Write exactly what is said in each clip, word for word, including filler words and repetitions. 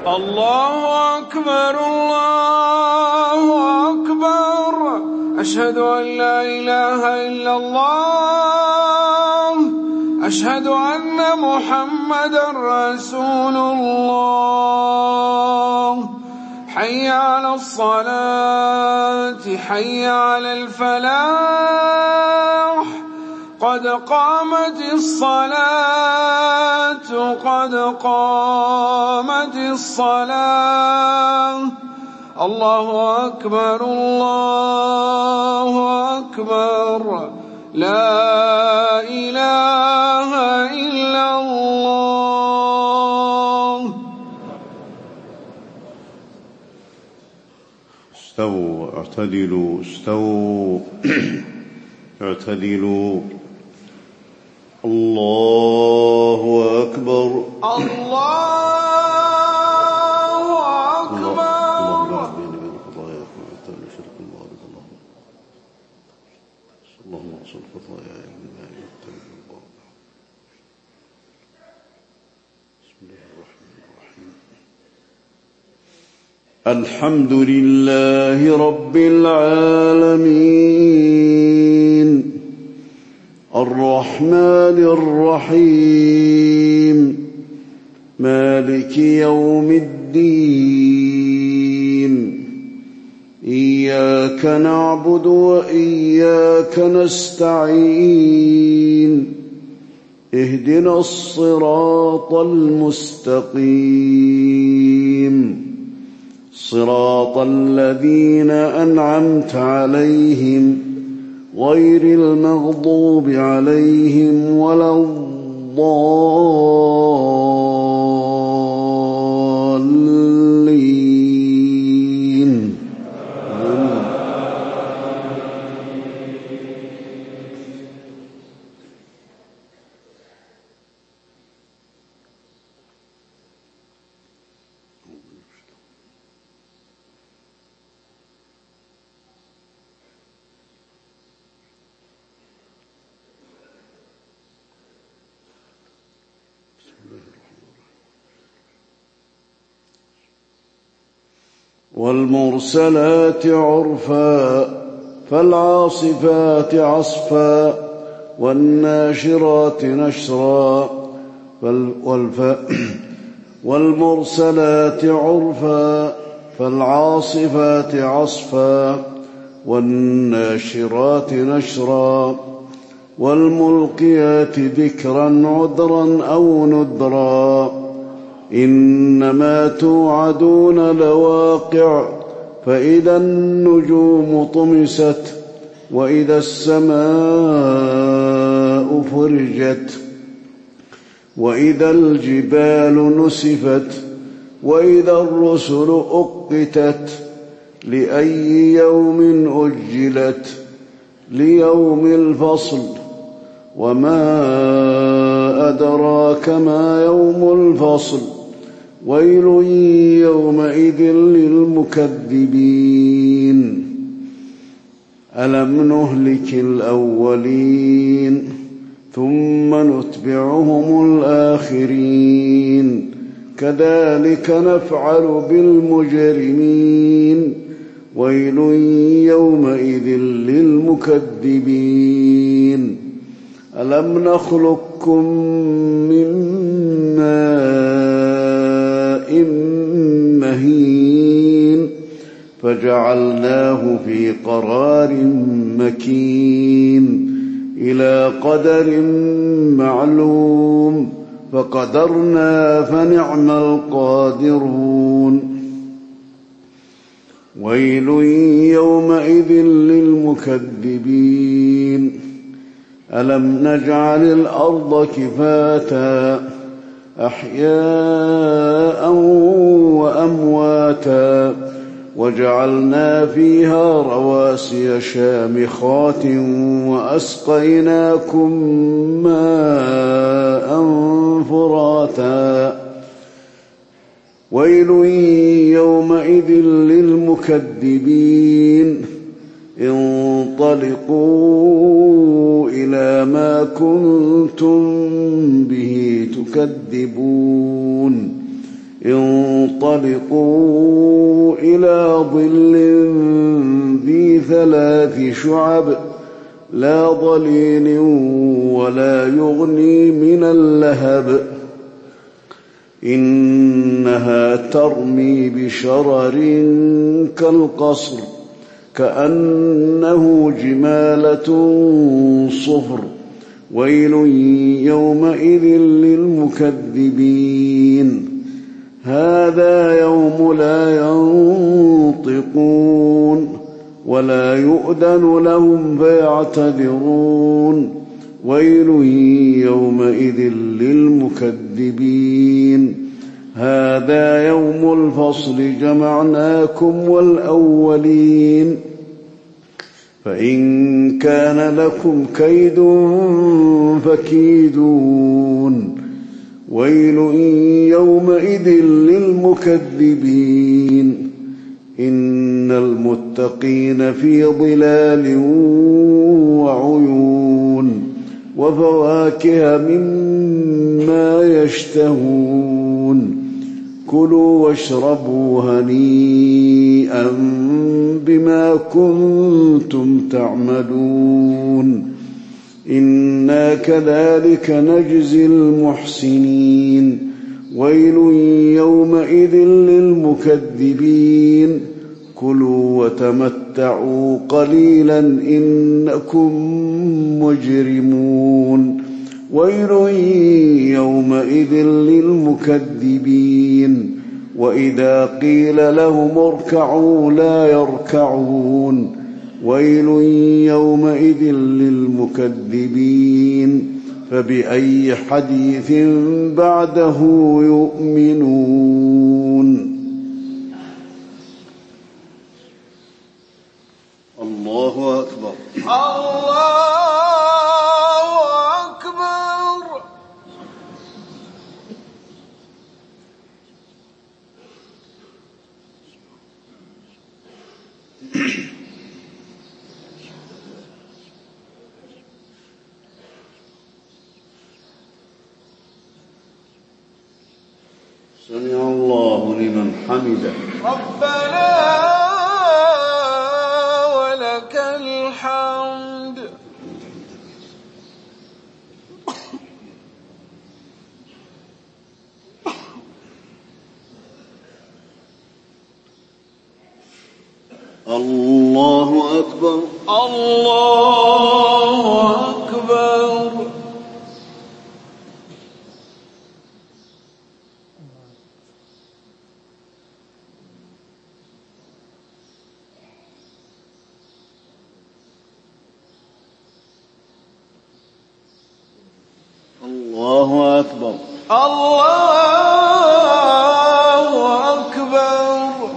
الله أكبر الله أكبر. أشهد أن لا إله إلا الله. أشهد أن محمدا رسول الله. حي على الصلاة حي على الفلاح. قد قامت الصلاة قد قامت الصلاة. الله أكبر الله أكبر. لا إله إلا الله. استووا اعتدلوا استووا اعتدلوا. الله أكبر الله أكبر. اللهم اغفر خطاياي بما يغفر الله. بسم الله الرحمن الرحيم. الحمد لله رب العالمين الرحمن الرحيم مالك يوم الدين. إياك نعبد وإياك نستعين. اهدنا الصراط المستقيم صراط الذين أنعمت عليهم غير المغضوب عليهم ولا الضالين. والمرسلات عرفا فالعاصفات عصفا والناشرات نشرا والمرسلات عرفا فالعاصفات عصفا والناشرات نشرا والملقيات ذكرا عذرا أو نذرا. إنما توعدون لواقع. فإذا النجوم طمست وإذا السماء فرجت وإذا الجبال نسفت وإذا الرسل أقتت لأي يوم أجلت ليوم الفصل. وما أدراك ما يوم الفصل. ويل يومئذ للمكذبين. ألم نهلك الأولين ثم نتبعهم الآخرين كذلك نفعل بالمجرمين. ويل يومئذ للمكذبين. ألم نخلقكم من ماء مهين فجعلناه في قرار مكين إلى قدر معلوم فقدرنا فنعم القادرون. ويل يومئذ للمكذبين. ألم نجعل الأرض كفاتا أحياء وأمواتا وجعلنا فيها رواسي شامخات وأسقيناكم ماء فراتا. ويل يومئذ للمكذبين. انطلقوا إلى ما كنتم به تكذبون. انطلقوا انطلقوا إلى ظل ذي ثلاث شعب لا ظليل ولا يغني من اللهب إنها ترمي بشرر كالقصر كأنه جمالة صفر ويل يومئذ للمكذبين هذا يوم لا ينطقون ولا يؤذن لهم فيعتذرون ويل يومئذ للمكذبين هذا يوم الفصل جمعناكم والأولين فإن كان لكم كيد فكيدون ويل يومئذ للمكذبين إن المتقين في ظلال وعيون وفواكه مما يشتهون كلوا واشربوا هنيئا بما كنتم تعملون إنا كذلك نجزي المحسنين ويل يومئذ للمكذبين كلوا وتمتعوا قليلا إنكم مجرمون ويل يومئذ للمكذبين وإذا قيل لهم اركعوا لا يركعون ويل يومئذ للمكذبين فبأي حديث بعده يؤمنون الله أكبر الله أكبر سمع الله لمن حمده ربنا ولك الحمد الله أكبر الله أكبر الله أكبر الله أكبر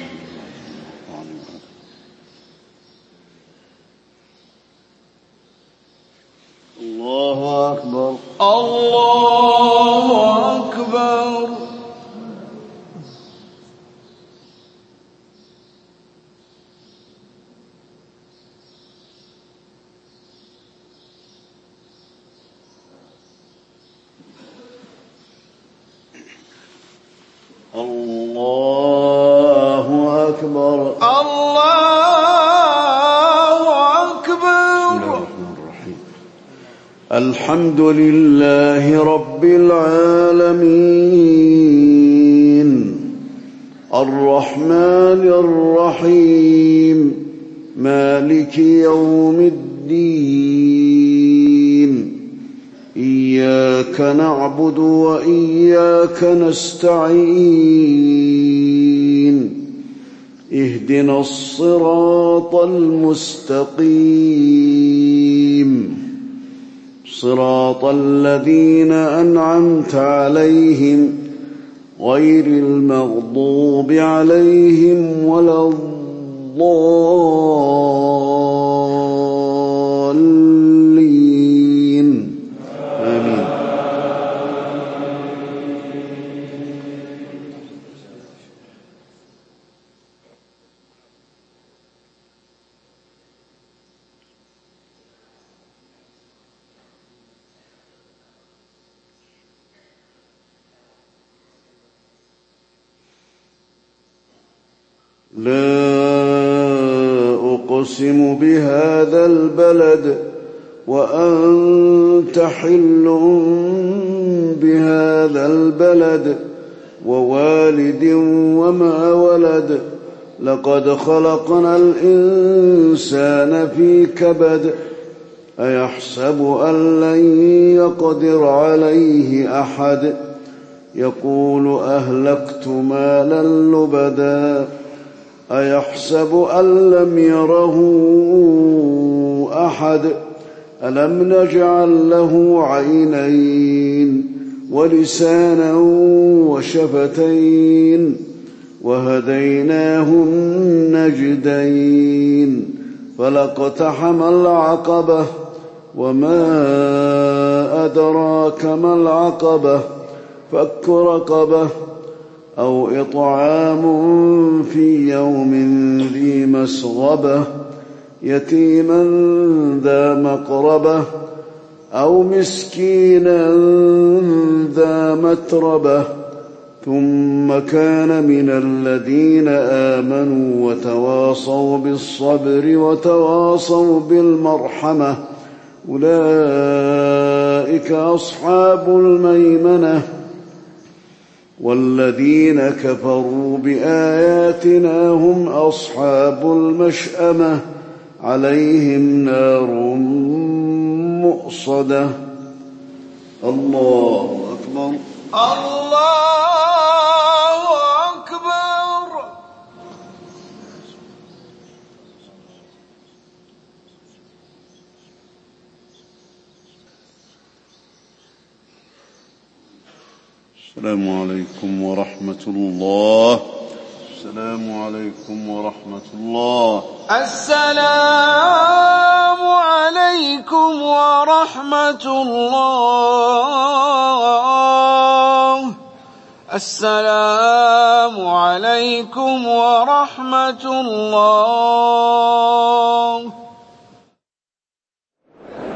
الله أكبر الله أكبر الله أكبر الله أكبر الحمد لله رب العالمين الرحمن الرحيم مالك يوم الدين إياك نعبد وإياك نستعين اهدنا الصراط المستقيم صراط الذين أنعمت عليهم غير المغضوب عليهم ولا الضالين آمين. لا أقسم بهذا البلد وأنت حل بهذا البلد ووالد وما ولد لقد خلقنا الإنسان في كبد أيحسب أن لن يقدر عليه أحد يقول أهلكت مالا لبدا أيحسب أن لم يره أحد ألم نجعل له عينين ولسانا وشفتين وهديناه النجدين فلاقتحم العقبة وما أدراك ما العقبة فك رقبة أو إطعام في يوم ذي مسغبة يتيما ذا مقربة أو مسكينا ذا متربة ثم كان من الذين آمنوا وتواصوا بالصبر وتواصوا بالمرحمة أولئك أصحاب الميمنة والذين كفروا بآياتنا هم أصحاب المشأمة عليهم نار مؤصدة. الله أكبر. الله أكبر. السلام عليكم ورحمة الله. السلام عليكم ورحمة الله. السلام عليكم ورحمة الله. السلام عليكم ورحمة الله.